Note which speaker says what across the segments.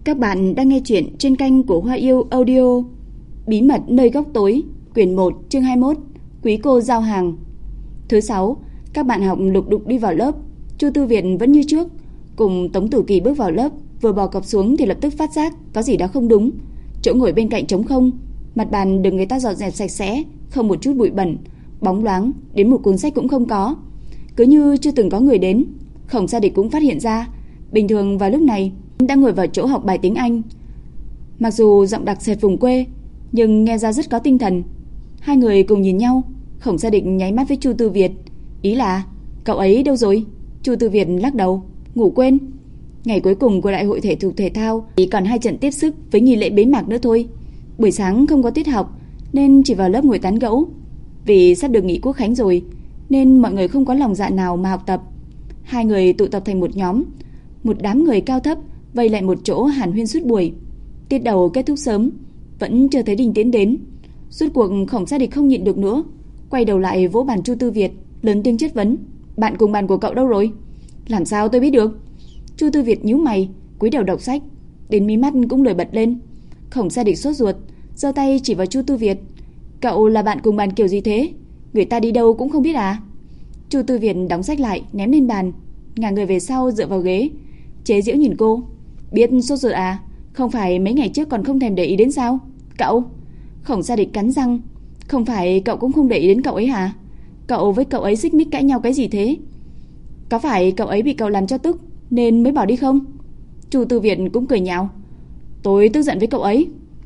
Speaker 1: Các bạn đang nghe chuyện trên kênh của Hoa Yêu Audio. Bí mật nơi góc tối, quyển 1, chương 21, Quý cô giao hàng. Thứ 6, các bạn học lục đục đi vào lớp. Chu Tư Việt vẫn như trước, cùng Tống Tử Kỳ bước vào lớp, vừa bò cọc xuống thì lập tức phát giác có gì đó không đúng. Chỗ ngồi bên cạnh trống không, mặt bàn được người ta dọn dẹp sạch sẽ, không một chút bụi bẩn, bóng loáng, đến một cuốn sách cũng không có, cứ như chưa từng có người đến. Khổng Sa Địch cũng phát hiện ra, bình thường vào lúc này đang ngồi vào chỗ học bài tiếng Anh. Mặc dù giọng đặc sệt vùng quê, nhưng nghe ra rất có tinh thần. Hai người cùng nhìn nhau, Khổng Sa Địch nháy mắt với Chu Tư Việt, ý là cậu ấy đâu rồi? Chu Tư Việt lắc đầu, ngủ quên. Ngày cuối cùng của đại hội thể dục thể thao chỉ còn 2 trận tiếp sức với nghi lễ bế mạc nữa thôi. Buổi sáng không có tiết học nên chỉ vào lớp ngồi tán gẫu. Vì sắp được nghỉ quốc khánh rồi nên mọi người không có lòng dạ nào mà học tập. Hai người tụ tập thành một nhóm, một đám người cao thấp vây lại một chỗ hàn huyên suốt buổi. Tiết đầu kết thúc sớm, vẫn chưa thấy Đinh Tiễn đến. Rốt cuộc Khổng Sa Địch không nhịn được nữa, quay đầu lại vỗ bàn Chu Tư Việt, lớn tiếng chất vấn: "Bạn cùng bàn của cậu đâu rồi?" "Làm sao tôi biết được?" Chu Tư Việt nhíu mày, cúi đầu đọc sách, đến mí mắt cũng lười bật lên. Khổng Sa Địch sốt ruột, giơ tay chỉ vào Chu Tư Việt: "Cậu là bạn cùng bàn kiểu gì thế? Người ta đi đâu cũng không biết à?" Chu Tư Việt đóng sách lại, ném lên bàn, ngả người về sau dựa vào ghế, chế giễu nhìn cô: "Biết sốt ruột à? Không phải mấy ngày trước còn không thèm để ý đến sao? Cậu..." Khổng Sa Địch cắn răng: "Không phải cậu cũng không để ý đến cậu ấy hả? Cậu với cậu ấy xích mích cãi nhau cái gì thế? Có phải cậu ấy bị cậu làm cho tức nên mới bỏ đi không?" Chu Tư Việt cũng cười nhạo: "Tôi tức giận với cậu ấy."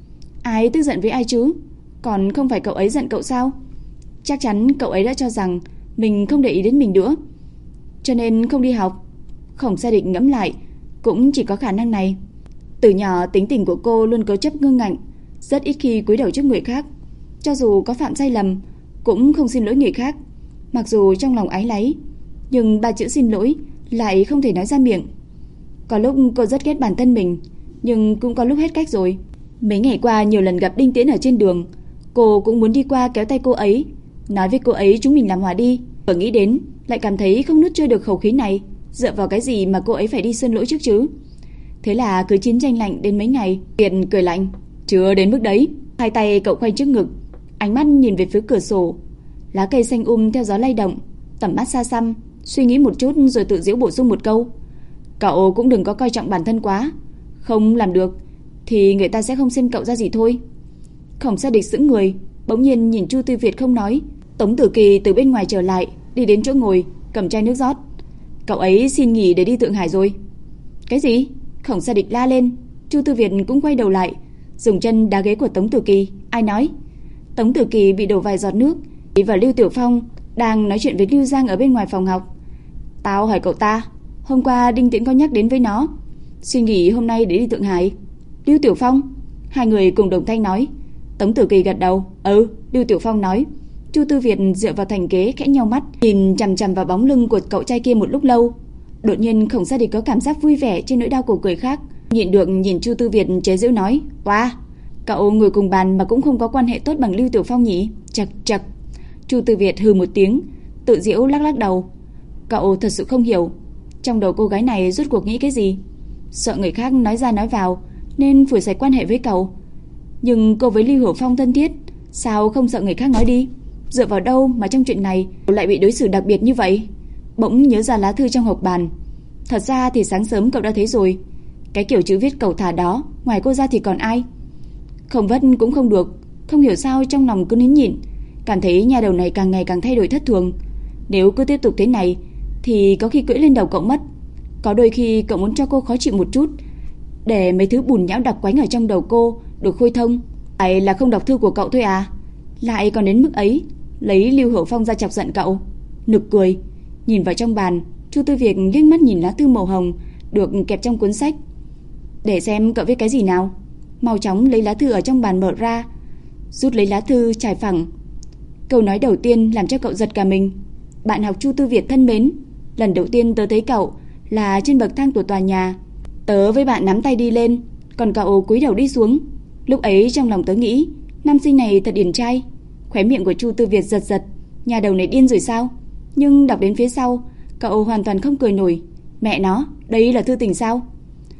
Speaker 1: "Ai tức giận với ai chứ? Còn không phải cậu ấy giận cậu sao? Chắc chắn cậu ấy đã cho rằng mình không để ý đến mình nữa, cho nên không đi học." Khổng Sa Địch ngẫm lại, cũng chỉ có khả năng này. Từ nhỏ tính tình của cô luôn cố chấp ngưng ngạnh, rất ít khi cúi đầu trước người khác. Cho dù có phạm sai lầm cũng không xin lỗi người khác. Mặc dù trong lòng áy náy, nhưng 3 chữ xin lỗi lại không thể nói ra miệng. Có lúc cô rất ghét bản thân mình, nhưng cũng có lúc hết cách rồi. Mấy ngày qua nhiều lần gặp Đinh Tiễn ở trên đường, cô cũng muốn đi qua kéo tay cô ấy, nói với cô ấy chúng mình làm hòa đi. Vừa nghĩ đến lại cảm thấy không nuốt trôi được khẩu khí này. Dựa vào cái gì mà cô ấy phải đi xin lỗi trước chứ? Thế là cứ chiến tranh lạnh đến mấy ngày. Việt cười lạnh: "Chưa đến mức đấy." Hai tay cậu khoanh trước ngực, ánh mắt nhìn về phía cửa sổ. Lá cây xanh theo gió lay động, tầm mắt xa xăm. Suy nghĩ một chút rồi tự giễu bổ sung một câu: "Cậu cũng đừng có coi trọng bản thân quá, không làm được thì người ta sẽ không xem cậu ra gì thôi." Khổng Sa Địch sững người, bỗng nhiên nhìn Chu Tư Việt không nói. Tống Tử Kỳ từ bên ngoài trở lại, đi đến chỗ ngồi, cầm chai nước rót. "Cậu ấy xin nghỉ để đi Thượng Hải rồi." "Cái gì?" Khổng Sa Địch la lên. Chu Tư Việt cũng quay đầu lại, dùng chân đá ghế của Tống Tử Kỳ. "Ai nói?" Tống Tử Kỳ bị đổ vài giọt nước, và Lưu Tiểu Phong đang nói chuyện với Lưu Giang ở bên ngoài phòng học. "Tao hỏi cậu ta, hôm qua Đinh Tiễn có nhắc đến với nó suy nghĩ hôm nay để đi Thượng Hải?" "Lưu Tiểu Phong?" Hai người cùng đồng thanh nói. Tống Tử Kỳ gật đầu. "Ừ, Lưu Tiểu Phong nói." Chu Tư Việt dựa vào thành ghế khẽ nheo mắt, nhìn chằm chằm vào bóng lưng của cậu trai kia một lúc lâu. Đột nhiên Khổng Sa Địch có cảm giác vui vẻ trên nỗi đau của người khác, nhịn được nhìn Chu Tư Việt chế giễu nói: "Wow, cậu ngồi cùng bàn mà cũng không có quan hệ tốt bằng Lưu Tiểu Phong nhỉ?" Chậc chậc. Chu Tư Việt hừ một tiếng, tự giễu lắc lắc đầu. Cậu thật sự không hiểu trong đầu cô gái này rốt cuộc nghĩ cái gì. Sợ người khác nói ra nói vào nên phủi sạch quan hệ với cậu. Nhưng cô với Lưu Hiểu Phong thân thiết, sao không sợ người khác nói đi? Dựa vào đâu mà trong chuyện này lại bị đối xử đặc biệt như vậy? Bỗng nhớ ra lá thư trong hộp bàn. Thật ra thì sáng sớm cậu đã thấy rồi. Cái kiểu chữ viết cầu thả đó, ngoài cô ra thì còn ai? Không vất cũng không được. Không hiểu sao trong lòng cứ nín nhịn, cảm thấy nhà đầu này càng ngày càng thay đổi thất thường. Nếu cứ tiếp tục thế này thì có khi cưỡi lên đầu cậu mất. Có đôi khi cậu muốn cho cô khó chịu một chút, để mấy thứ bùn nhão đặc quánh ở trong đầu cô được khơi thông. Hay là không đọc thư của cậu thôi à? Lại còn đến mức ấy, lấy Lưu Hữu Phong ra chọc giận cậu. Nực cười. Nhìn vào trong bàn, Chu Tư Việt liếc mắt nhìn lá thư màu hồng được kẹp trong cuốn sách. "Để xem cậu viết cái gì nào." Mau chóng lấy lá thư ở trong bàn mở ra, rút lấy lá thư trải phẳng. Câu nói đầu tiên làm cho cậu giật cả mình: "Bạn học Chu Tư Việt thân mến, lần đầu tiên tớ thấy cậu là trên bậc thang của tòa nhà. Tớ với bạn nắm tay đi lên, còn cậu cúi đầu đi xuống. Lúc ấy trong lòng tớ nghĩ, nam sinh này thật điển trai." Khóe miệng của Chu Tư Việt giật giật, nhà đầu này điên rồi sao? Nhưng đọc đến phía sau, cậu hoàn toàn không cười nổi. Mẹ nó, đây là thư tình sao?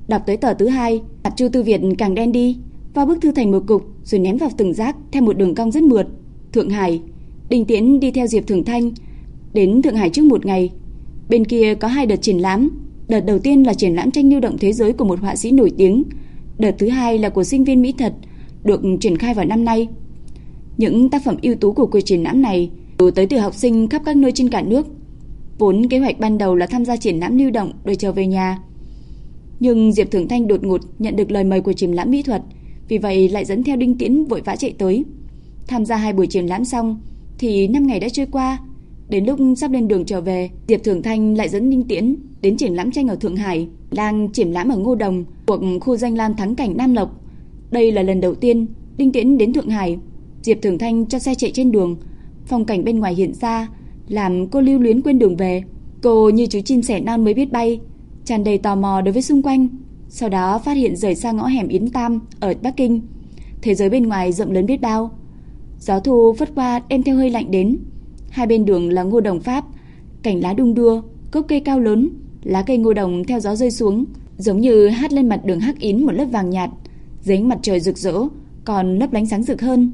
Speaker 1: Đọc tới tờ thứ hai, mặt Chu Tư Việt càng đen đi, vào bức thư thành một cục rồi ném vào từng rác theo một đường cong rất mượt. Thượng Hải. Đinh Tiễn đi theo Diệp Thường Thanh đến Thượng Hải trước một ngày. Bên kia có 2 đợt triển lãm. Đợt đầu tiên là triển lãm tranh lưu động thế giới của một họa sĩ nổi tiếng. Đợt thứ hai là của sinh viên mỹ thuật, được triển khai vào năm nay. Những tác phẩm ưu tú của cuộc triển lãm này đều tới từ học sinh khắp các nơi trên cả nước. Vốn kế hoạch ban đầu là tham gia triển lãm lưu động rồi trở về nhà. Nhưng Diệp Thường Thanh đột ngột nhận được lời mời của triển lãm mỹ thuật, vì vậy lại dẫn theo Đinh Tiễn vội vã chạy tới. Tham gia 2 buổi triển lãm xong thì 5 ngày đã trôi qua. Đến lúc sắp lên đường trở về, Diệp Thường Thanh lại dẫn Đinh Tiễn đến triển lãm tranh ở Thượng Hải, đang triển lãm ở Ngô Đồng, thuộc khu danh lam thắng cảnh Nam Lộc. Đây là lần đầu tiên Đinh Tiễn đến Thượng Hải. Diệp Thường Thanh cho xe chạy trên đường, phong cảnh bên ngoài hiện ra làm cô lưu luyến quên đường về. Cô như chú chim sẻ non mới biết bay, tràn đầy tò mò đối với xung quanh. Sau đó phát hiện rời xa ngõ hẻm Yến Tam ở Bắc Kinh. Thế giới bên ngoài rộng lớn biết bao. Gió thu phất qua đem theo hơi lạnh đến. Hai bên đường là ngô đồng Pháp, cảnh lá đung đưa, gốc cây cao lớn, lá cây ngô đồng theo gió rơi xuống, giống như hát lên mặt đường hắc ín một lớp vàng nhạt. Dưới ánh mặt trời rực rỡ, còn lấp lánh sáng rực hơn.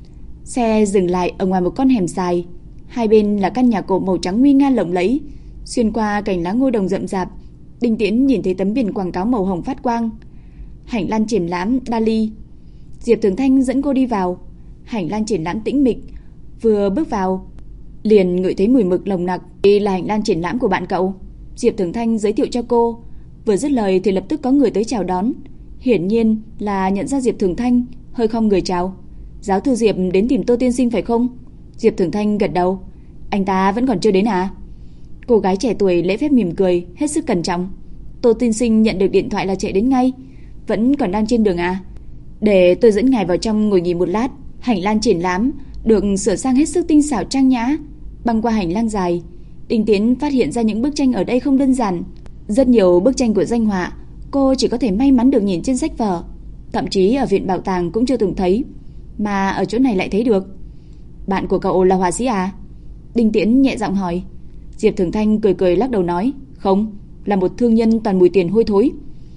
Speaker 1: Xe dừng lại ở ngoài một con hẻm dài. Hai bên là căn nhà cổ màu trắng nguy nga lộng lẫy. Xuyên qua cành lá ngô đồng rậm rạp, Đinh Tiễn nhìn thấy tấm biển quảng cáo màu hồng phát quang. Hành lang triển lãm Dali. Diệp Thường Thanh dẫn cô đi vào. Hành lang triển lãm tĩnh mịch. Vừa bước vào, liền ngửi thấy mùi mực nồng nặc. Đây là hành lang triển lãm của bạn cậu, Diệp Thường Thanh giới thiệu cho cô. Vừa dứt lời thì lập tức có người tới chào đón. Hiển nhiên là nhận ra Diệp Thường Thanh, hơi khom người chào. Giáo thư Diệp đến tìm Tô tiên sinh phải không? Diệp Thường Thanh gật đầu. Anh ta vẫn còn chưa đến à? Cô gái trẻ tuổi lễ phép mỉm cười, hết sức cẩn trọng. Tô tiên sinh nhận được điện thoại là chạy đến ngay. Vẫn còn đang trên đường à? Để tôi dẫn ngài vào trong ngồi nghỉ một lát. Hành lang triển lãm được sửa sang hết sức tinh xảo trang nhã. Băng qua hành lang dài, Đinh Tiễn phát hiện ra những bức tranh ở đây không đơn giản. Rất nhiều bức tranh của danh họa cô chỉ có thể may mắn được nhìn trên sách vở, thậm chí ở viện bảo tàng cũng chưa từng thấy, mà ở chỗ này lại thấy được. Bạn của cậu là họa sĩ à? Đinh Tiễn nhẹ giọng hỏi. Diệp Thường Thanh cười cười lắc đầu nói, không, là một thương nhân toàn mùi tiền hôi thối.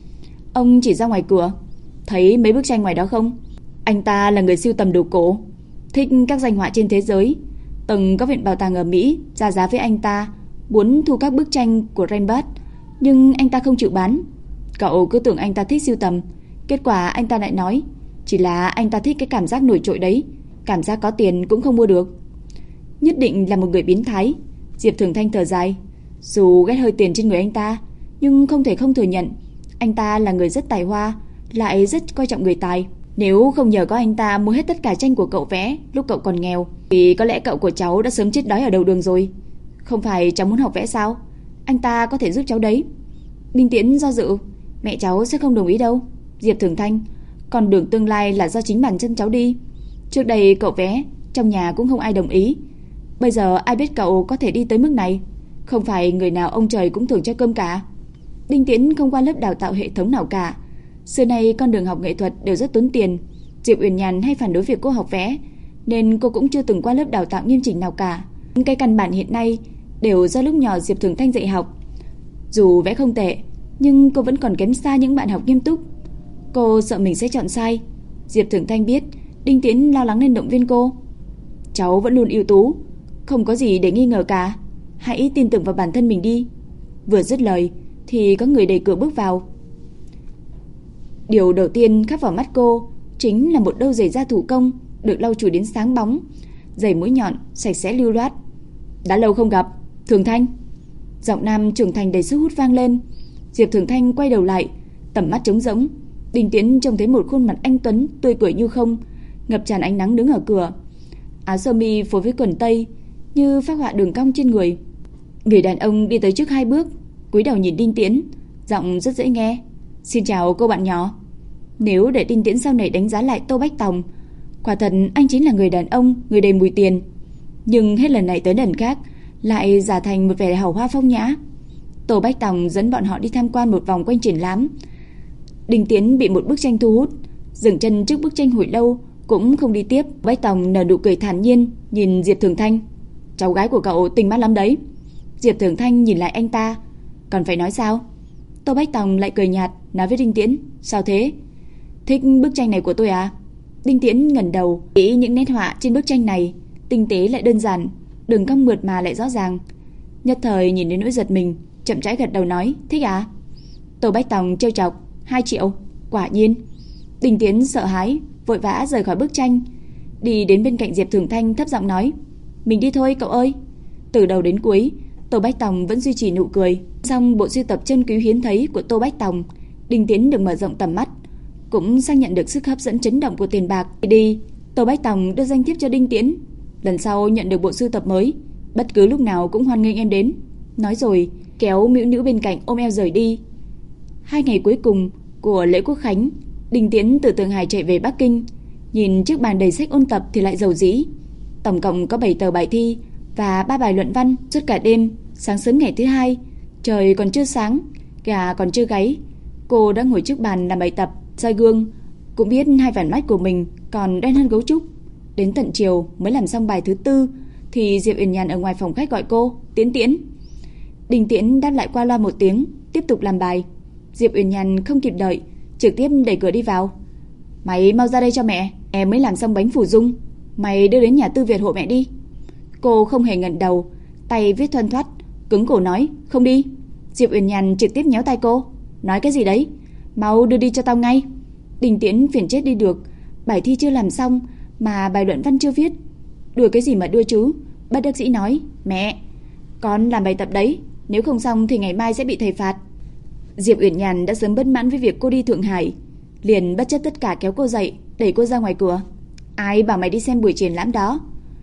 Speaker 1: Ông chỉ ra ngoài cửa, thấy mấy bức tranh ngoài đó không? Anh ta là người sưu tầm đồ cổ, thích các danh họa trên thế giới. Từng có viện bảo tàng ở Mỹ ra giá với anh ta, muốn thu các bức tranh của Rembrandt, nhưng anh ta không chịu bán. Cậu cứ tưởng anh ta thích sưu tầm, kết quả anh ta lại nói chỉ là anh ta thích cái cảm giác nổi trội đấy, cảm giác có tiền cũng không mua được. Nhất định là một người biến thái. Diệp Thường Thanh thở dài. Dù ghét hơi tiền trên người anh ta, nhưng không thể không thừa nhận anh ta là người rất tài hoa, lại rất coi trọng người tài. Nếu không nhờ có anh ta mua hết tất cả tranh của cậu vẽ lúc cậu còn nghèo, thì có lẽ cậu của cháu đã sớm chết đói ở đầu đường rồi. Không phải cháu muốn học vẽ sao? Anh ta có thể giúp cháu đấy. Đinh Tiễn do dự. Mẹ cháu sẽ không đồng ý đâu, Diệp Thường Thanh. Con đường tương lai là do chính bản thân cháu đi. Trước đây cậu vẽ, trong nhà cũng không ai đồng ý. Bây giờ ai biết cậu có thể đi tới mức này. Không phải người nào ông trời cũng thưởng cho cơm cả. Đinh Tiễn không qua lớp đào tạo hệ thống nào cả. Xưa nay con đường học nghệ thuật đều rất tốn tiền. Diệp Uyển Nhàn hay phản đối việc cô học vẽ, nên cô cũng chưa từng qua lớp đào tạo nghiêm chỉnh nào cả. Cái căn bản hiện nay đều do lúc nhỏ Diệp Thường Thanh dạy học. Dù vẽ không tệ, nhưng cô vẫn còn kém xa những bạn học nghiêm túc. Cô sợ mình sẽ chọn sai. Diệp Thường Thanh biết Đinh Tiễn lo lắng nên động viên cô. Cháu vẫn luôn ưu tú, không có gì để nghi ngờ cả. Hãy tin tưởng vào bản thân mình đi. Vừa dứt lời thì có người đẩy cửa bước vào. Điều đầu tiên khắc vào mắt cô chính là một đôi giày da thủ công, được lau chùi đến sáng bóng, giày mũi nhọn, sạch sẽ lưu loát. Đã lâu không gặp, Thường Thanh. Giọng nam trưởng thành đầy sức hút vang lên. Diệp Thường Thanh quay đầu lại, tầm mắt trống rỗng. Đinh Tiễn trông thấy một khuôn mặt anh tuấn tươi cười như không, ngập tràn ánh nắng đứng ở cửa. Áo sơ mi phối với quần tây như phác họa đường cong trên người. Người đàn ông đi tới trước 2 bước, cúi đầu nhìn Đinh Tiễn, giọng rất dễ nghe. Xin chào cô bạn nhỏ. Nếu để Đinh Tiễn sau này đánh giá lại Tô Bách Tòng, quả thật anh chính là người đàn ông, người đầy mùi tiền. Nhưng hết lần này tới lần khác lại giả thành một vẻ hào hoa phong nhã. Tô Bách Tòng dẫn bọn họ đi tham quan một vòng quanh triển lãm. Đinh Tiễn bị một bức tranh thu hút, dừng chân trước bức tranh hồi lâu cũng không đi tiếp. Bách Tòng nở nụ cười thản nhiên nhìn Diệp Thường Thanh. Cháu gái của cậu tinh mắt lắm đấy. Diệp Thường Thanh nhìn lại anh ta. Còn phải nói sao? Tô Bách Tòng lại cười nhạt, nói với Đinh Tiễn, sao thế? Thích bức tranh này của tôi à? Đinh Tiễn ngẩng đầu, nghĩ những nét họa trên bức tranh này tinh tế lại đơn giản, đường cong mượt mà lại rõ ràng. Nhất thời nhìn đến nỗi giật mình, chậm rãi gật đầu nói, thích à? Tô Bách Tòng trêu chọc, 2 triệu, quả nhiên. Đinh Tiễn sợ hãi, vội vã rời khỏi bức tranh, đi đến bên cạnh Diệp Thường Thanh thấp giọng nói, mình đi thôi cậu ơi. Từ đầu đến cuối, Tô Bách Tòng vẫn duy trì nụ cười. Xong bộ sưu tập chân quý hiếm thấy của Tô Bách Tòng, Đinh Tiễn được mở rộng tầm mắt, cũng xác nhận được sức hấp dẫn chấn động của tiền bạc. Đi, Tô Bách Tòng đưa danh thiếp cho Đinh Tiễn, lần sau nhận được bộ sưu tập mới, bất cứ lúc nào cũng hoan nghênh em đến. Nói rồi, kéo mỹ nữ bên cạnh ôm eo rời đi. 2 ngày cuối cùng của lễ Quốc khánh, Đinh Tiễn từ Thượng Hải chạy về Bắc Kinh, nhìn chiếc bàn đầy sách ôn tập thì lại dầu dĩ. Tổng cộng có 7 tờ bài thi và 3 bài luận văn. Suốt cả đêm, sáng sớm ngày thứ 2, trời còn chưa sáng, gà còn chưa gáy, cô đã ngồi trước bàn làm bài tập, soi gương, cũng biết 2 vành mắt của mình còn đen hơn gấu trúc. Đến tận chiều mới làm xong bài thứ 4 thì Diệp Uyển Nhàn ở ngoài phòng khách gọi cô, Tiễn Tiễn. Đinh Tiễn đáp lại qua loa một tiếng, tiếp tục làm bài. Diệp Uyển Nhàn không kịp đợi, trực tiếp đẩy cửa đi vào. Mày mau ra đây cho mẹ, em mới làm xong bánh phủ dung, mày đưa đến nhà Tư Việt hộ mẹ đi. Cô không hề ngẩng đầu, tay viết thoăn thoắt, cứng cổ nói, không đi. Diệp Uyển Nhàn trực tiếp nhéo tay cô, nói cái gì đấy, mau đưa đi cho tao ngay. Đinh Tiễn phiền chết đi được, bài thi chưa làm xong mà bài luận văn chưa viết, đưa cái gì mà đưa chứ. Bất đắc dĩ nói, mẹ, con làm bài tập đấy, nếu không xong thì ngày mai sẽ bị thầy phạt. Diệp Uyển Nhàn đã sớm bất mãn với việc cô đi Thượng Hải, liền bất chấp tất cả kéo cô dậy, đẩy cô ra ngoài cửa. Ai bảo mày đi xem buổi triển lãm đó,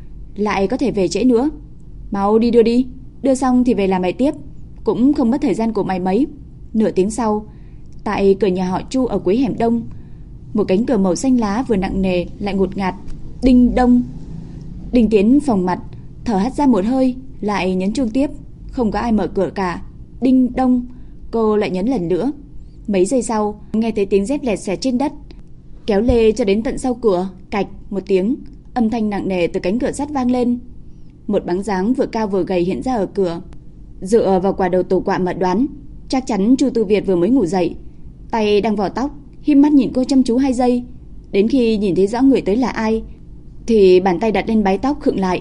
Speaker 1: lại có thể về trễ nữa. Mau đi đưa đi, đưa xong thì về làm bài tiếp, cũng không mất thời gian của mày mấy. Nửa tiếng sau, tại cửa nhà họ Chu ở cuối hẻm đông, một cánh cửa màu xanh lá vừa nặng nề lại ngột ngạt. Đinh đông. Đinh Tiễn phồng mặt, thở hắt ra một hơi, lại nhấn chuông tiếp. Không có ai mở cửa cả. Đinh đông. Cô lại nhấn lần nữa. Mấy giây sau, nghe thấy tiếng dép lẹt xẹt trên đất, kéo lê cho đến tận sau cửa. Cạch một tiếng, âm thanh nặng nề từ cánh cửa sắt vang lên. Một bóng dáng vừa cao vừa gầy hiện ra ở cửa. Dựa vào quả đầu tủ quạ mà đoán, chắc chắn Chu Tư Việt vừa mới ngủ dậy, tay đang vò tóc, híp mắt nhìn cô chăm chú 2 giây. Đến khi nhìn thấy rõ người tới là ai thì bàn tay đặt lên bái tóc khựng lại.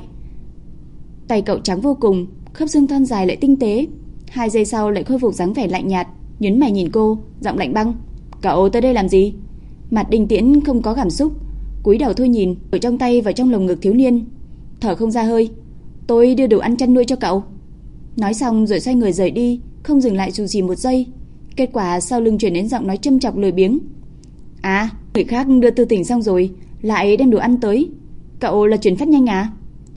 Speaker 1: Tay cậu trắng vô cùng, khớp xương thon dài lại tinh tế. 2 giây sau lại khôi phục dáng vẻ lạnh nhạt, nhướng mày nhìn cô, giọng lạnh băng, cậu tới đây làm gì? Mặt Đinh Tiễn không có cảm xúc, cúi đầu thôi nhìn, ở trong tay vào trong lồng ngực thiếu niên, thở không ra hơi. Tôi đưa đồ ăn chăn nuôi cho cậu. Nói xong rồi xoay người rời đi, không dừng lại dù gì một giây. Kết quả sau lưng truyền đến giọng nói châm chọc lười biếng. À, người khác đưa tư tình xong rồi lại đem đồ ăn tới, cậu là chuyển phát nhanh à?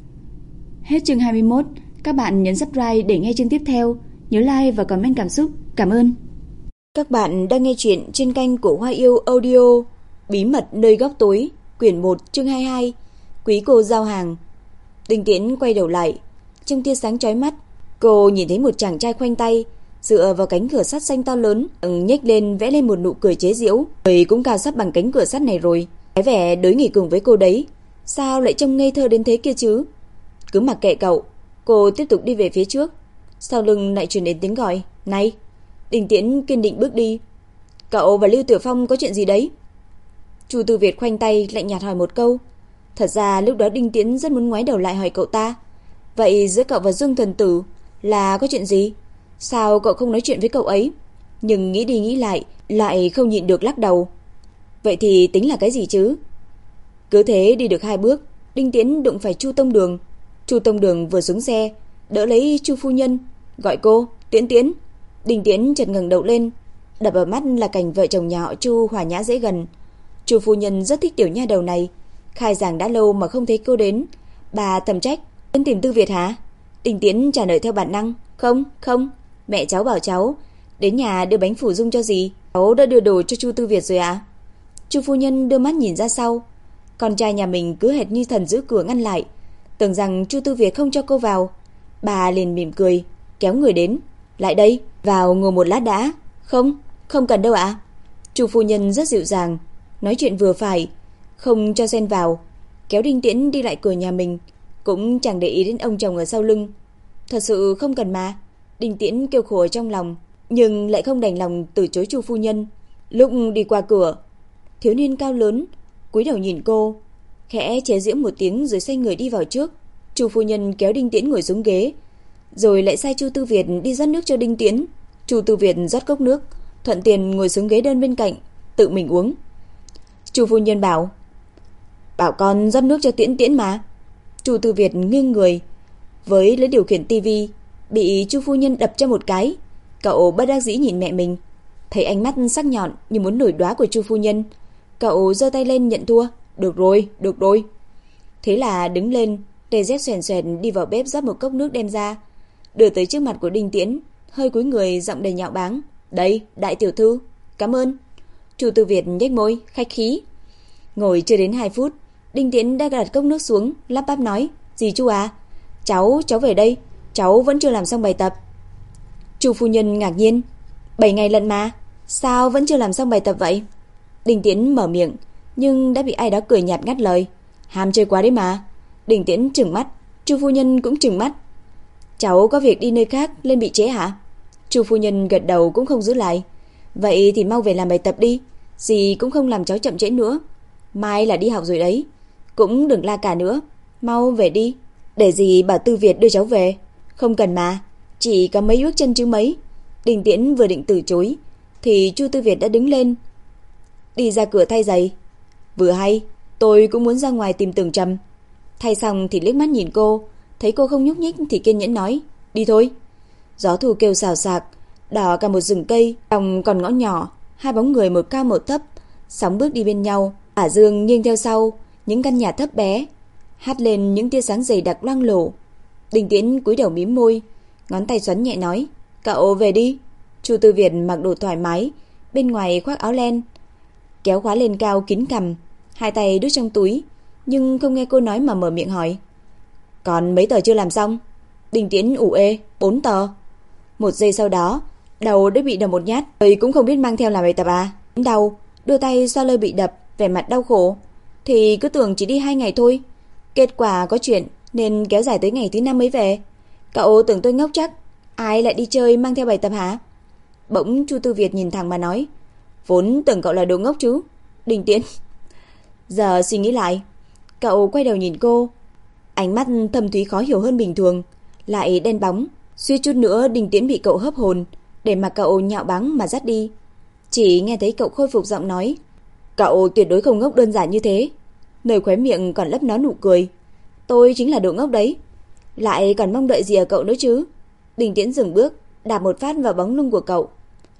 Speaker 1: Hết chương 21. Các bạn nhấn subscribe để nghe chương tiếp theo. Nhớ like và comment cảm xúc. Cảm ơn. Các bạn đang nghe chuyện trên kênh của Hoa Yêu Audio. Bí mật nơi góc tối, quyển 1 chương 22. Quý cô giao hàng. Đinh Tiễn quay đầu lại, trong tia sáng chói mắt, cô nhìn thấy một chàng trai khoanh tay dựa vào cánh cửa sắt xanh to lớn, nhếch lên vẽ lên một nụ cười chế giễu. Người cũng cao sắp bằng cánh cửa sắt này rồi, cái vẻ đối nghịch cùng với cô đấy, sao lại trông ngây thơ đến thế kia chứ? Cứ mặc kệ cậu, cô tiếp tục đi về phía trước. Sau lưng lại truyền đến tiếng gọi, này. Đinh Tiễn kiên định bước đi. Cậu và Lưu Tiểu Phong có chuyện gì đấy? Chu Tư Việt khoanh tay lạnh nhạt hỏi một câu. Thật ra lúc đó Đinh Tiễn rất muốn ngoái đầu lại hỏi cậu ta, vậy giữa cậu và Dương Thần Tử là có chuyện gì? Sao cậu không nói chuyện với cậu ấy? Nhưng nghĩ đi nghĩ lại không nhịn được lắc đầu. Vậy thì tính là cái gì chứ? Cứ thế đi được 2 bước, Đinh Tiễn đụng phải Chu Tông Đường. Chu Tông Đường vừa xuống xe, đỡ lấy Chu phu nhân, gọi cô, Tiễn Tiễn. Đinh Tiễn chợt ngẩng đầu lên, đập vào mắt là cảnh vợ chồng nhà họ Chu hòa nhã dễ gần. Chu phu nhân rất thích tiểu nha đầu này, khai giảng đã lâu mà không thấy cô đến. Bà thầm trách, "Đến tìm Tư Việt hả?" Đinh Tiễn trả lời theo bản năng, "Không, mẹ cháu bảo cháu đến nhà đưa bánh phủ dung cho dì. Cháu đã đưa đồ cho Chu Tư Việt rồi ạ." Chu phu nhân đưa mắt nhìn ra sau, con trai nhà mình cứ hệt như thần giữ cửa ngăn lại, tưởng rằng Chu Tư Việt không cho cô vào. Bà liền mỉm cười, kéo người đến, "Lại đây, vào ngồi một lát đã." Không cần đâu ạ." Chu phu nhân rất dịu dàng, nói chuyện vừa phải, không cho xen vào, kéo Đinh Tiễn đi lại cửa nhà mình, cũng chẳng để ý đến ông chồng ở sau lưng. "Thật sự không cần mà." Đinh Tiễn kêu khổ ở trong lòng, nhưng lại không đành lòng từ chối Chu phu nhân. Lúc đi qua cửa, thiếu niên cao lớn cúi đầu nhìn cô, khẽ chế giễu một tiếng rồi xoay người đi vào trước. Chu phu nhân kéo Đinh Tiễn ngồi xuống ghế, rồi lại sai Chu Tư Việt đi rót nước cho Đinh Tiễn. Chu Tư Việt rót cốc nước, thuận tiện ngồi xuống ghế đơn bên cạnh, tự mình uống. Chu phu nhân bảo con rót nước cho Tiễn Tiễn mà. Chu Tư Việt nghiêng người với lấy điều khiển tivi, bị Chu phu nhân đập cho một cái. Cậu bất đắc dĩ nhìn mẹ mình, thấy ánh mắt sắc nhọn như muốn nổi đoá của Chu phu nhân, cậu giơ tay lên nhận thua. Được rồi. Thế là đứng lên, để dép xoèn xoèn đi vào bếp rót một cốc nước đem ra, đưa tới trước mặt của Đinh Tiễn, hơi cúi người giọng đầy nhạo báng. Đây, đại tiểu thư, cảm ơn. Chu Tư Việt nhếch môi, khách khí. Ngồi chưa đến 2 phút, Đinh Tiễn đã đặt cốc nước xuống, lắp bắp nói. Dì Chu à, cháu về đây, cháu vẫn chưa làm xong bài tập. Chu phu nhân ngạc nhiên. 7 ngày lận mà, sao vẫn chưa làm xong bài tập vậy? Đinh Tiễn mở miệng, nhưng đã bị ai đó cười nhạt ngắt lời. Ham chơi quá đấy mà. Đinh Tiễn trừng mắt, Chu phu nhân cũng trừng mắt. Cháu có việc đi nơi khác lên bị trễ hả? Chu phu nhân gật đầu cũng không giữ lại. Vậy thì mau về làm bài tập đi, dì cũng không làm cháu chậm trễ nữa. Mai là đi học rồi đấy, cũng đừng la cả nữa, mau về đi, để dì bảo Tư Việt đưa cháu về. Không cần mà, chỉ có mấy bước chân chứ mấy. Đinh Tiễn vừa định từ chối thì Chu Tư Việt đã đứng lên, đi ra cửa thay giày. Vừa hay, tôi cũng muốn ra ngoài tìm Tưởng Trầm. Thay xong thì liếc mắt nhìn cô, thấy cô không nhúc nhích thì kiên nhẫn nói. Đi thôi. Gió thu kêu xào xạc, đỏ cả một rừng cây, trong còn ngõ nhỏ, hai bóng người một cao một thấp, sóng bước đi bên nhau. Ả Dương nghiêng theo sau, những căn nhà thấp bé, hắt lên những tia sáng dày đặc loang lổ. Đinh Tiễn cúi đầu mím môi, ngón tay xoắn nhẹ nói. Cậu về đi. Chu Tư Việt mặc đồ thoải mái, bên ngoài khoác áo len, kéo khóa lên cao kín cằm, hai tay đút trong túi, nhưng không nghe cô nói mà mở miệng hỏi. Còn mấy tờ chưa làm xong? Đinh Tiễn ủ ê. 4 tờ. Một giây sau đó, đầu đã bị đập một nhát. Tôi cũng không biết mang theo làm bài tập à? Đau, đưa tay xoa nơi bị đập, vẻ mặt đau khổ. Thì cứ tưởng chỉ đi 2 ngày thôi, kết quả có chuyện nên kéo dài tới ngày thứ 5 mới về. Cậu tưởng tôi ngốc chắc, ai lại đi chơi mang theo bài tập hả? Bỗng Chu Tư Việt nhìn thẳng mà nói. Vốn tưởng cậu là đồ ngốc chứ, Đinh Tiễn. Giờ suy nghĩ lại, cậu quay đầu nhìn cô, ánh mắt thâm thúy khó hiểu hơn bình thường, lại đen bóng, suýt chút nữa Đinh Tiễn bị cậu hấp hồn, để mà cậu nhạo báng mà dắt đi. Chỉ nghe thấy cậu khôi phục giọng nói. Cậu tuyệt đối không ngốc đơn giản như thế. Nơi khóe miệng còn lấp nó nụ cười. Tôi chính là đồ ngốc đấy, lại còn mong đợi gì ở cậu nữa chứ? Đinh Tiễn dừng bước, đạp một phát vào bóng lưng của cậu.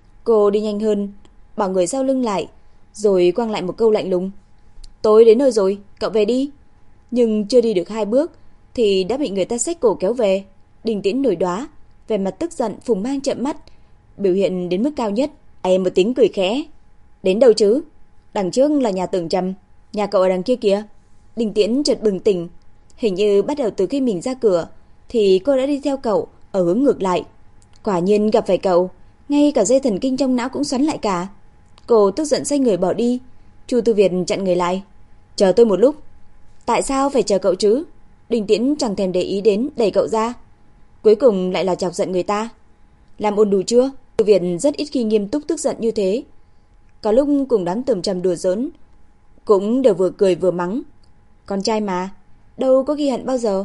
Speaker 1: Cô đi nhanh hơn, bảo người sau lưng lại, rồi quăng lại một câu lạnh lùng. Tôi đến nơi rồi, cậu về đi. Nhưng chưa đi được 2 bước thì đã bị người ta xách cổ kéo về. Đinh Tiễn nổi đoá, vẻ mặt tức giận phùng mang trợn mắt, biểu hiện đến mức cao nhất. Em một tiếng cười khẽ. Đến đâu chứ? Đằng trước là nhà Tưởng Trầm, nhà cậu ở đằng kia kìa. Đinh Tiễn chợt bừng tỉnh, hình như bắt đầu từ khi mình ra cửa thì cô đã đi theo cậu ở hướng ngược lại. Quả nhiên gặp phải cậu, ngay cả dây thần kinh trong não cũng xoắn lại cả. Cô tức giận xoay người bỏ đi. Chu Tư Việt chặn người lại. Chờ tôi một lúc. Tại sao phải chờ cậu chứ? Đinh Tiễn chẳng thèm để ý đến, đẩy cậu ra. Cuối cùng lại là chọc giận người ta. Làm ôn đủ chưa? Tư Việt rất ít khi nghiêm túc tức giận như thế. Có lúc cùng đám Tưởng Trầm đùa giỡn, cũng đều vừa cười vừa mắng. Con trai mà, đâu có ghi hận bao giờ.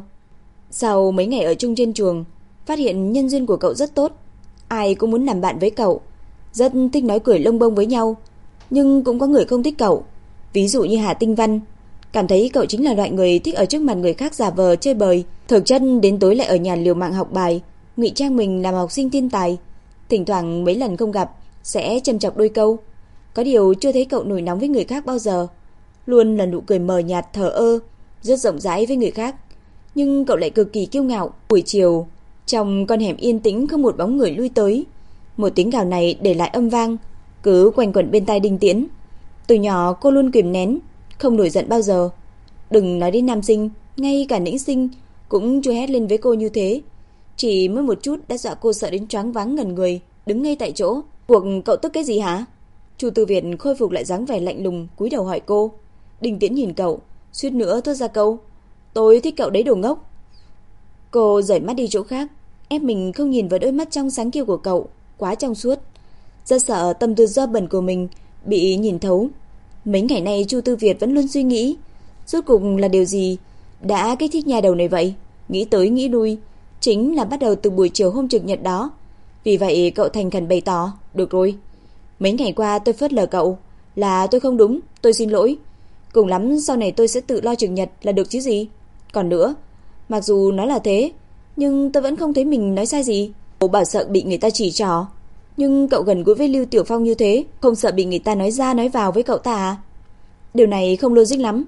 Speaker 1: Sau mấy ngày ở chung trên trường, phát hiện nhân duyên của cậu rất tốt, ai cũng muốn làm bạn với cậu, rất thích nói cười lông bông với nhau. Nhưng cũng có người không thích cậu, ví dụ như Hà Tinh Văn, cảm thấy cậu chính là loại người thích ở trước mặt người khác giả vờ chơi bời, thực chất đến tối lại ở nhà liều mạng học bài, ngụy trang mình làm học sinh thiên tài. Thỉnh thoảng mấy lần không gặp sẽ châm chọc đôi câu. Có điều chưa thấy cậu nổi nóng với người khác bao giờ, luôn là nụ cười mờ nhạt thờ ơ, rất rộng rãi với người khác. Nhưng cậu lại cực kỳ kiêu ngạo. Buổi chiều, trong con hẻm yên tĩnh không một bóng người lui tới, một tiếng gào này để lại âm vang, cứ quanh quẩn bên tai Đinh Tiễn. Từ nhỏ cô luôn kìm nén, không nổi giận bao giờ. Đừng nói đến nam sinh, ngay cả nữ sinh cũng chưa hét lên với cô như thế. Chỉ mới một chút đã dọa cô sợ đến choáng váng ngẩn người, đứng ngay tại chỗ. Cuộc cậu tức cái gì hả? Chu Tư Việt khôi phục lại dáng vẻ lạnh lùng, cúi đầu hỏi cô. Đinh Tiễn nhìn cậu, suýt nữa thốt ra câu. Tôi thích cậu đấy đồ ngốc. Cô rời mắt đi chỗ khác, ép mình không nhìn vào đôi mắt trong sáng kia của cậu. quá trong suốt. Rất sợ tâm tư dơ bẩn của mình bị nhìn thấu. Mấy ngày nay Chu Tư Việt vẫn luôn suy nghĩ, rốt cuộc là điều gì đã kích thích nhà đầu này vậy. Nghĩ tới nghĩ lui, chính là bắt đầu từ buổi chiều hôm trực nhật đó. Vì vậy cậu thành khẩn bày tỏ, được rồi, mấy ngày qua tôi phớt lờ cậu, là tôi không đúng, tôi xin lỗi. Cùng lắm sau này tôi sẽ tự lo trực nhật là được chứ gì. Còn nữa, mặc dù nói là thế, nhưng tôi vẫn không thấy mình nói sai gì. Cậu bảo sợ bị người ta chỉ trỏ, nhưng cậu gần gũi với Lưu Tiểu Phong như thế, không sợ bị người ta nói ra nói vào với cậu ta à? Điều này không logic lắm.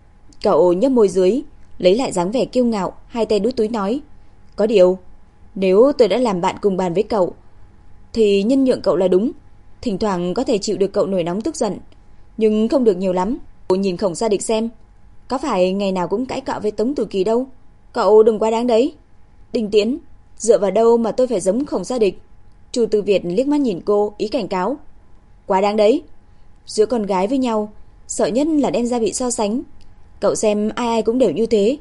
Speaker 1: Cậu nhấp môi dưới, lấy lại dáng vẻ kiêu ngạo, hai tay đút túi nói, có điều, nếu tôi đã làm bạn cùng bàn với cậu, thì nhân nhượng cậu là đúng. Thỉnh thoảng có thể chịu được cậu nổi nóng tức giận, nhưng không được nhiều lắm. Cậu nhìn Khổng Sa Địch xem, có phải ngày nào cũng cãi cọ với Tống Tử Kỳ đâu. Cậu đừng quá đáng đấy. Đinh Tiễn, dựa vào đâu mà tôi phải giống Khổng Sa Địch? Chu Tư Việt liếc mắt nhìn cô, ý cảnh cáo. Quá đáng đấy. Giữa con gái với nhau, sợ nhất là đem ra bị so sánh. Cậu xem ai ai cũng đều như thế.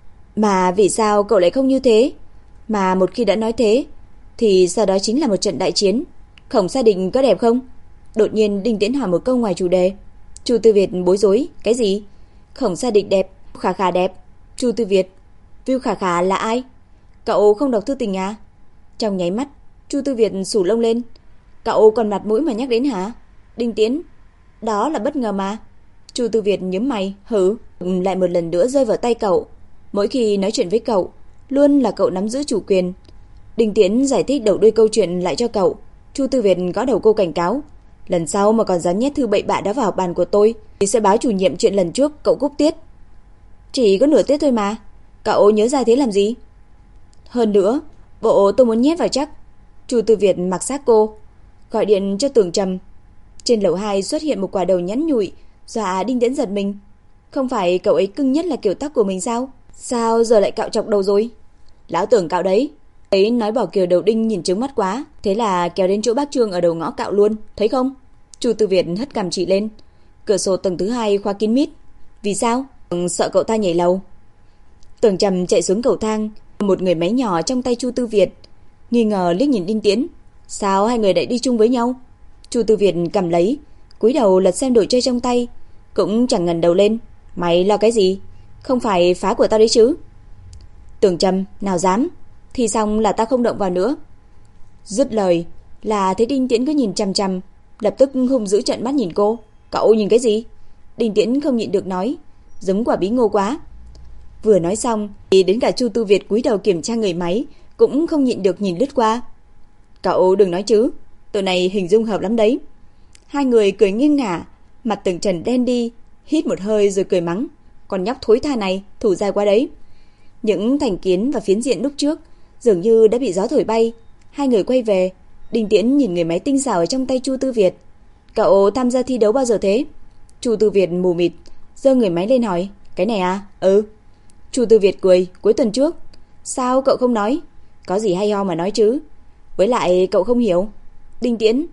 Speaker 1: Mà vì sao cậu lại không như thế? Mà một khi đã nói thế, thì sau đó chính là một trận đại chiến. Khổng Sa Địch có đẹp không? Đột nhiên Đinh Tiễn hỏi một câu ngoài chủ đề. Chu Tư Việt bối rối, cái gì? Khổng Sa Địch đẹp, Khả Khả đẹp. Chu Tư Việt, Viu Khả Khả là ai? Cậu không đọc thư tình à? Trong nháy mắt, Chu Tư Việt sủ lông lên. Cậu còn mặt mũi mà nhắc đến hả? Đinh Tiễn, đó là bất ngờ mà. Chu Tư Việt nhướng mày, hử, lại một lần nữa rơi vào tay cậu. Mỗi khi nói chuyện với cậu, luôn là cậu nắm giữ chủ quyền. Đinh Tiễn giải thích đầu đuôi câu chuyện lại cho cậu. Chu Tư Việt gõ đầu cô cảnh cáo, lần sau mà còn dám nhét thư bậy bạ đó vào bàn của tôi thì sẽ báo chủ nhiệm chuyện lần trước cậu cúp tiết. Chỉ có nửa tiết thôi mà, cậu nhớ ra thế làm gì? Hơn nữa, bộ tôi muốn nhét vào chắc. Chu Tư Việt mặc xác cô, gọi điện cho Tưởng Trầm. Trên lầu 2 xuất hiện một quả đầu nhắn nhụi, dọa Đinh Tiễn giật mình. Không phải cậu ấy cưng nhất là kiểu tóc của mình sao? Sao giờ lại cạo chọc đầu rồi? Lão Tưởng cạo đấy. Ấy nói bỏ kiểu đầu đinh nhìn trướng mắt quá, thế là kéo đến chỗ bác Trương ở đầu ngõ cạo luôn, thấy không? Chu Tư Việt hất cằm chỉ lên. Cửa sổ tầng thứ 2 khóa kín mít. Vì sao? Sợ cậu ta nhảy lầu. Tưởng Trầm chạy xuống cầu thang, một người máy nhỏ trong tay Chu Tư Việt, nghi ngờ liếc nhìn Đinh Tiễn. Sao hai người lại đi chung với nhau? Chu Tư Việt cầm lấy, cúi đầu lật xem đồ chơi trong tay, cũng chẳng ngẩng đầu lên. Mày lo cái gì? Không phải phá của tao đấy chứ? Tưởng Trầm, nào dám. Thì xong là ta không động vào nữa. Dứt lời là thấy Đinh Tiễn cứ nhìn chằm chằm, lập tức hung dữ trợn mắt nhìn cô. Cậu nhìn cái gì? Đinh Tiễn không nhịn được nói, giống quả bí ngô quá. Vừa nói xong thì đến cả Chu Tư Việt cúi đầu kiểm tra người máy cũng không nhịn được nhìn lướt qua. Cậu đừng nói chứ, tụi này hình dung hợp lắm đấy. Hai người cười nghiêng ngả, mặt Tưởng Trần đen đi, hít một hơi rồi cười mắng. Con nhóc thối tha này, thủ dài quá đấy. Những thành kiến và phiến diện lúc trước dường như đã bị gió thổi bay. Hai người quay về, Đinh Tiễn nhìn người máy tinh xảo ở trong tay Chu Tư Việt. Cậu tham gia thi đấu bao giờ thế? Chu Tư Việt mù mịt, giơ người máy lên hỏi. Cái này à? Ừ. Chu Tư Việt cười, cuối tuần trước. Sao cậu không nói? Có gì hay ho mà nói chứ. Với lại cậu không hiểu. Đinh Tiễn,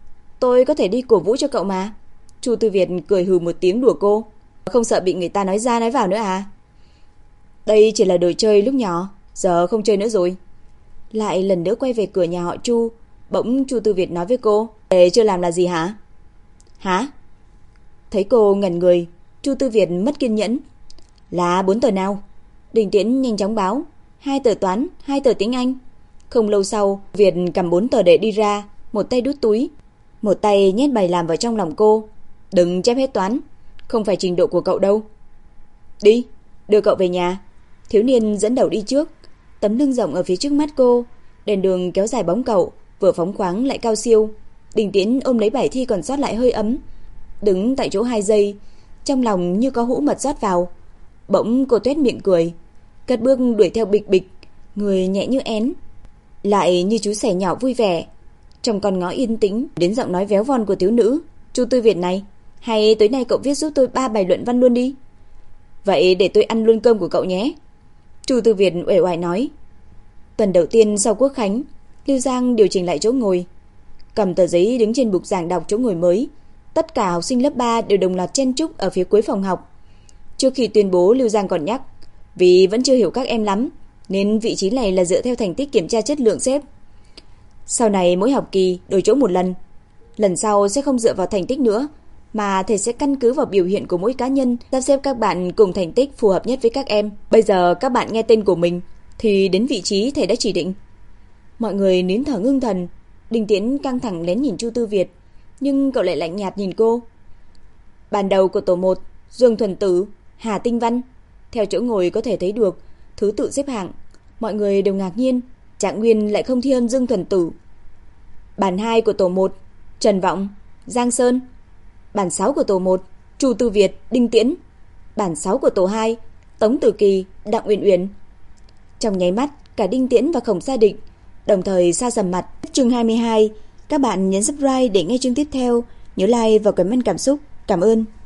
Speaker 1: tôi có thể đi cổ vũ cho cậu mà. Chu Tư Việt cười hừ một tiếng đùa cô. Không sợ bị người ta nói ra nói vào nữa à? Đây chỉ là đồ chơi lúc nhỏ, giờ không chơi nữa rồi. Lại lần nữa quay về cửa nhà họ Chu. Bỗng Chu Tư Việt nói với cô, để chưa làm là gì hả? Hả? Thấy cô ngẩn người, Chu Tư Việt mất kiên nhẫn. Là 4 tờ nào? Đinh Tiễn nhanh chóng báo. 2 tờ toán, 2 tờ tiếng Anh. Không lâu sau, Việt cầm 4 tờ để đi ra, một tay đút túi, một tay nhét bài làm vào trong lòng cô. Đừng chép hết toán, không phải trình độ của cậu đâu. Đi, đưa cậu về nhà. Thiếu niên dẫn đầu đi trước, tấm lưng rộng ở phía trước mắt cô, đèn đường kéo dài bóng cậu, vừa phóng khoáng lại cao siêu. Đinh Tiễn ôm lấy bài thi còn sót lại hơi ấm, đứng tại chỗ 2 giây, trong lòng như có hũ mật rót vào. Bỗng cô tuét miệng cười, cất bước đuổi theo bịch bịch, người nhẹ như én, lại như chú sẻ nhỏ vui vẻ. Trong con ngõ yên tĩnh đến giọng nói véo von của thiếu nữ. Chu Tư Việt này, hay tối nay cậu viết giúp tôi 3 bài luận văn luôn đi. Vậy để tôi ăn luôn cơm của cậu nhé. Chu Tư Việt uể oải nói. Tuần đầu tiên sau Quốc khánh, Lưu Giang điều chỉnh lại chỗ ngồi, cầm tờ giấy đứng trên bục giảng đọc chỗ ngồi mới. Tất cả học sinh lớp 3 đều đồng loạt chen chúc ở phía cuối phòng học. Trước khi tuyên bố, Lưu Giang còn nhắc, vì vẫn chưa hiểu các em lắm, nên vị trí này là dựa theo thành tích kiểm tra chất lượng xếp. Sau này mỗi học kỳ đổi chỗ một lần. Lần sau sẽ không dựa vào thành tích nữa, mà thầy sẽ căn cứ vào biểu hiện của mỗi cá nhân, sắp xếp các bạn cùng thành tích phù hợp nhất với các em. Bây giờ các bạn nghe tên của mình thì đến vị trí thầy đã chỉ định. Mọi người nín thở ngưng thần. Đinh Tiễn căng thẳng lén nhìn Chu Tư Việt, nhưng cậu lại lạnh nhạt nhìn cô. Ban đầu của tổ 1, Dương Thuần Tử, Hà Tinh Văn. Theo chỗ ngồi có thể thấy được thứ tự xếp hạng. Mọi người đều ngạc nhiên, Trạng Nguyên lại không thi hơn Dương Thuần Tử. Bàn 2 của tổ 1, Trần Vọng, Giang Sơn. Bàn 6 của tổ 1, Chu Tư Việt, Đinh Tiễn. Bàn 6 của tổ 2, Tống Tử Kỳ, Đặng Uyển Uyển. Trong nháy mắt, cả Đinh Tiễn và Khổng Sa Địch đồng thời sa sầm mặt. Chương 22. Các bạn nhấn subscribe để nghe chương tiếp theo. Nhớ like và comment cảm xúc. Cảm ơn.